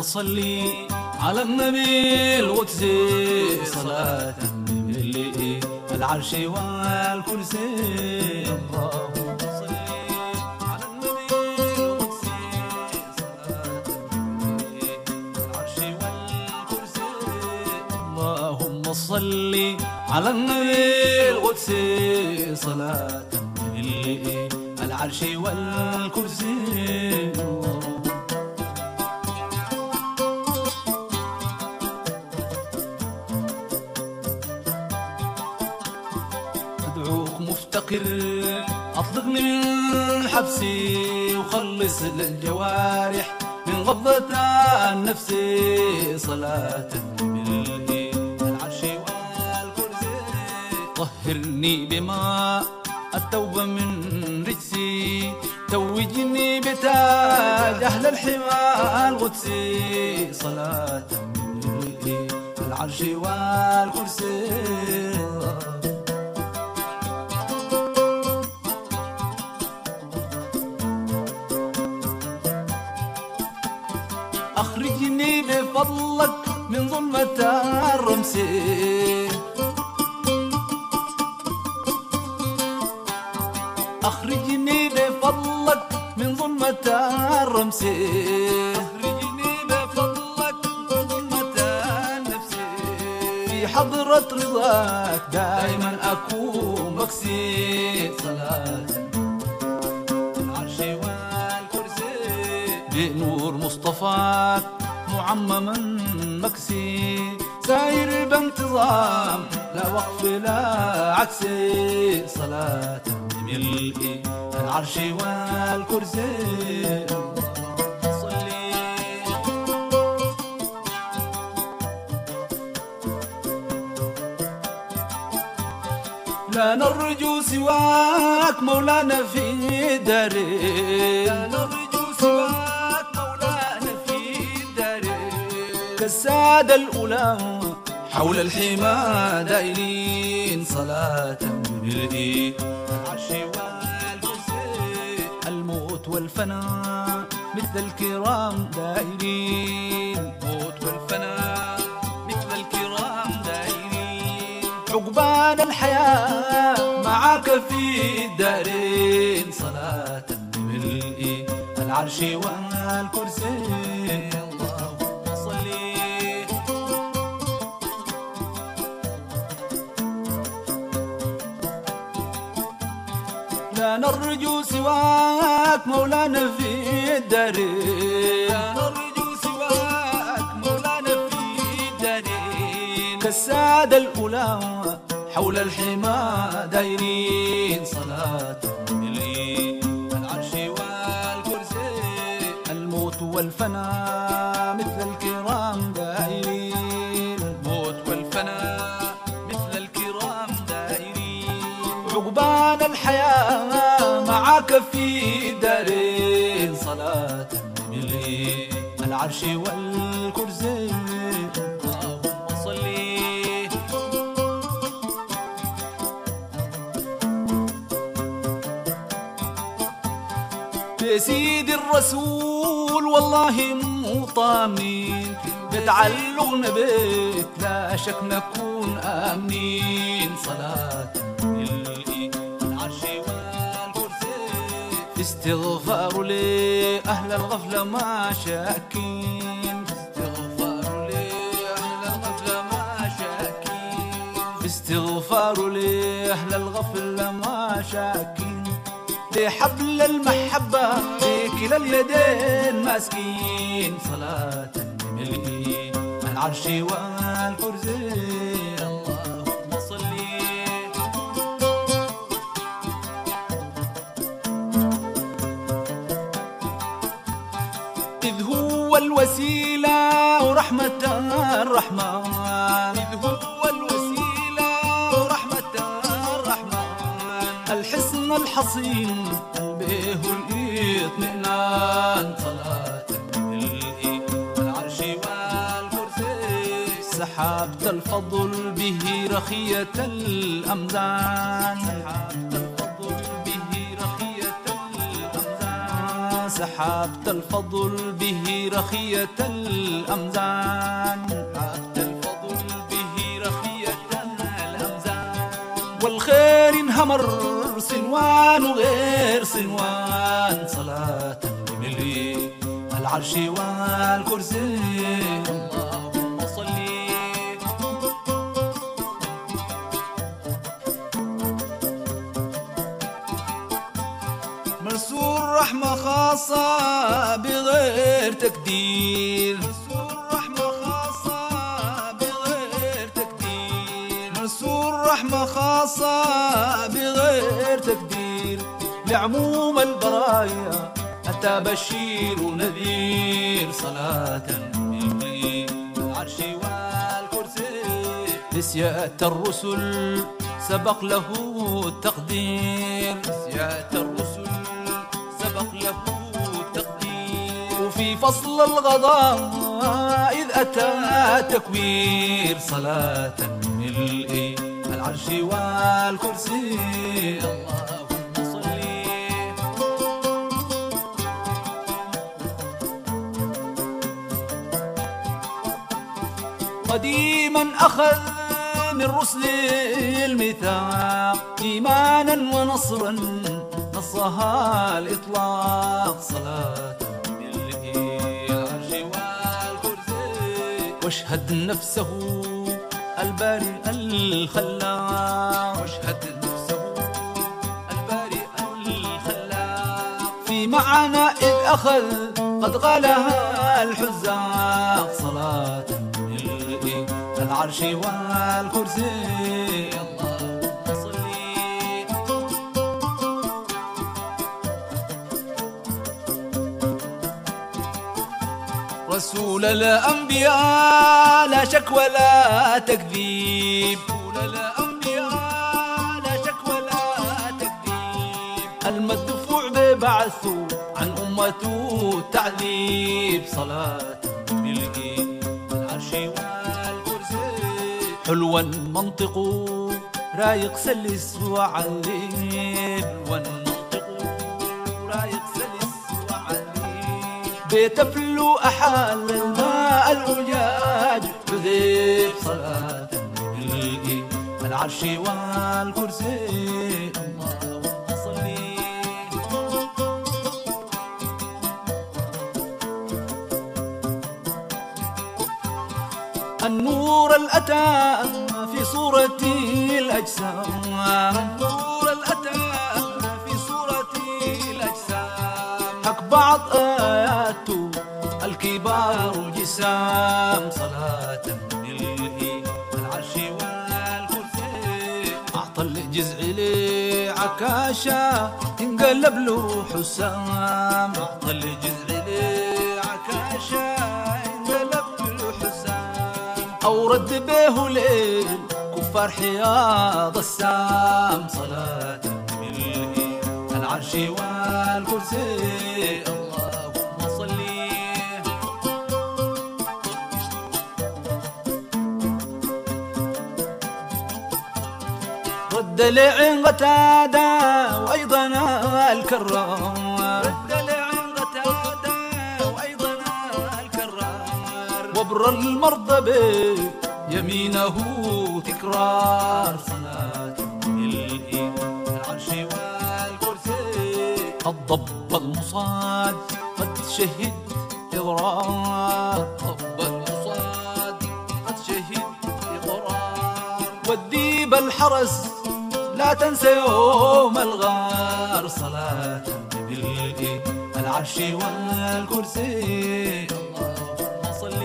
صل على النبي القدسي صلاة اللي العرش والكرسي. اللهم صل على النبي القدسي صلاة العرش والكرسي. اللهم صل على النبي القدسي صلاة اللي العرش والكرسي. مفتقر أطلقني من حبسي وخلص للجوارح من غضة النفس صلاة بالله العرش والكرسي. طهرني بماء التوبة من رجسي توجني بتاج أهل الحمى القدسي صلاة بالله العرش والكرسي. أخرجني بفضلك من ظلمة الرمس أخرجني بفضلك من ظلمة الرمس. أخرجني بفضلك من ظلمة النفس في حضرة رضاك دائما أكون مكسي صلاة العرش والكرسي. بنور مصطفاك معمما مكسي ساير بانتظام لا وقف لا عكسي صلاة بملء العرش والكرسي. صلي لا نرجو سواك مولانا في داري. لا نرجو سواك مولانا في داري كالسادة الأولى حول الحمى دائرين صلاة بالإيه العرش والكرسي. الموت والفناء مثل الكرام دائرين الموت والفناء مثل الكرام دائرين عقبان الحياة معك في الدارين صلاة بالإيه العرش والكرسي. لا نرجو سواك مولانا في الدارين. لا نرجو سواك مولانا في الدارين كالسادة الأولى حول الحمى دايرين صلاة بالإيه العرش والكرسي. الموت والفناء مثل الكرام دايرين الموت والفناء مثل الكرام دايرين عقبان الحياة معك في دارين صلاة بالإيه العرش والكرسي. اللهم صل بسيد الرسول والله مو طامنين بتعلقنا بك لا شك نكون آمنين صلاة بالإيه العرش والكرسي. استغفار لأهل الغفلة ما شاكين استغفار لأهل الغفلة ما شاكين استغفار لأهل الغفلة ما شاكين لحبل المحبة بكلا اليدين ماسكين صلاة بالإيه العرش والكرسي. اللهم صل إذ هو الوسيلة ورحمة الرحمن. إذ هو الوسيلة ورحمة الرحمن الحصن الحصين به الاطمئنان صلاة بالإيه العرش والكرسي. سحابة الفضل به رخية الأمزان سحابة الفضل به رخية الأمزان سحبت الفضل به رخية الأمزان، سحبت الفضل به رخية الأمزان، والخير انهمر صنوان وغير صنوان، صلاة لملء العرش والكرسي. اللهم صل مرسول رحمة خاصة بغير تقدير، مرسول رحمة خاصة بغير تقدير، مرسول رحمة خاصة بغير تقدير، لعموم البرايا أتى بشير ونذير، صلاة لملء العرش والكرسي. لسيادة الرسل سبق له التقدير، لسيادة الرسل سبق له التقدير، وفي فصل الغضاء إذ أتى تكوير، صلاة لملء العرش والكرسي. اللهم صل قديما أخذ من رسل الميثاق، إيمانا ونصرا نصها الإطلاق، صلاة لملء العرش والكرسي. واشهد نفسه البارئ الخلاق، واشهد نفسه البارئ الخلاق، في معنى إذ أخذ قد غالها الحزاق، صلاة لملء العرش والكرسي. اللهم صل رسول الأنبياء لا شك ولا تكذيب، رسول الأنبياء لا شك ولا تكذيب، المدفوع ببعثه عن أمته التعذيب، صلاة لملء العرش والكرسي. حلوا منطقه رايق سلس وعليم، حلوا منطقه رايق سلس وعليم، بيت فلو أحال الماء الأجاج حذيب، صلاة لملء العرش والكرسي. اللهم صل النور الأتى في صورة الأجسام، النور الأتى في صورة الأجسام، حق بعض آياته الكبار جسام، صلاة لملء العرش والكرسي. أعطى الجزع لعكاشة انقلب له حسام، أعطى الجزع لعكاشة انقلب له حسام، أورد به ليل كفار حياض السام، صلاة لملء العرش والكرسي. اللهم صل رد لعين قتادة وأيضا الكرام، رد لعين قتادة وأيضا الكرار، وبر المرضى بيمينه تكرار، صلاة لملء العرش والكرسي. قد ضب المصاد قد شهد إضرار، ضب المصاد قد شهد إضرار، والديب الحرس لا تنسى يوم الغار، صلاة لملء العرش والكرسي. اللهم صل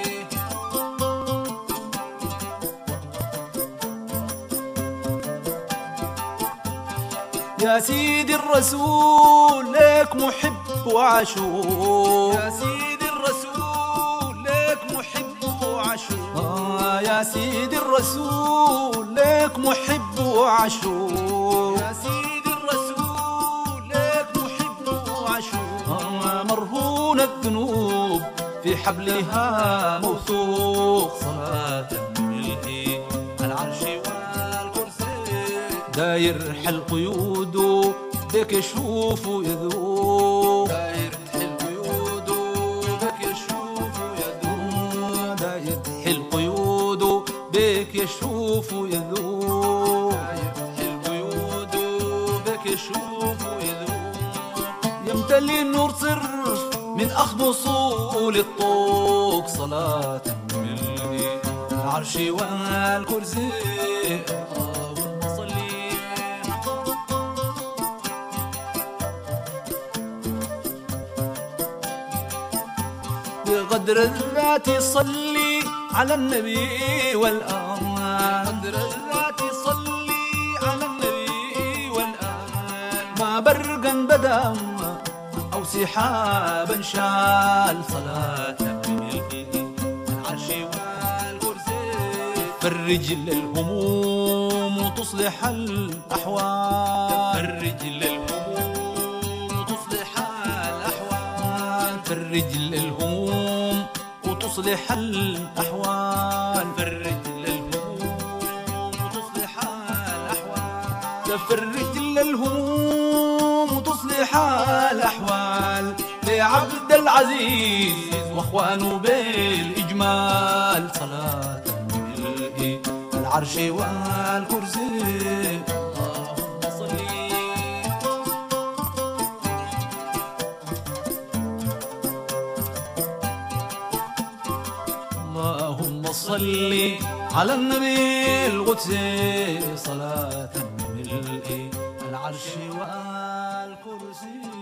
يا سيدي الرسول لك محب وعشوق، يا سيدي الرسول لك محب وعشوق، يا سيدي الرسول لك محب وعشوق، يا سيدي الرسول لك محب وعشوق، مرهون الذنوب في حبلها موثوق، صلاة لملء العرش والكرسي. داير حل قيوده بك يشوف ويذوق، داير يشوف ويذوب، القيود بك يشوف ويذوب، يمتلي النور سر من أخذ وصول الطوق صلاة من العرش والكرسي. اللهم صل بقدر الذات صلي على النبي والآل، بقدر الذات صلي على النبي والآل، ما برقا بدا أو سحابا شال صلاة من العرش والكرسي. فرج للهموم وتصلح الأحوال، فرج للهموم وتصلح الأحوال، فرج للهموم وتصلح الأحوال، فرج للهموم وتصلح الأحوال، تفرج للهموم وتصلح الأحوال لعبد العزيز واخوانه بالإجمال صلاة ملء العرش والكرسي. اللهم صل اللهم صل على النبي القدسي صلاة ملء العرش والكرسي.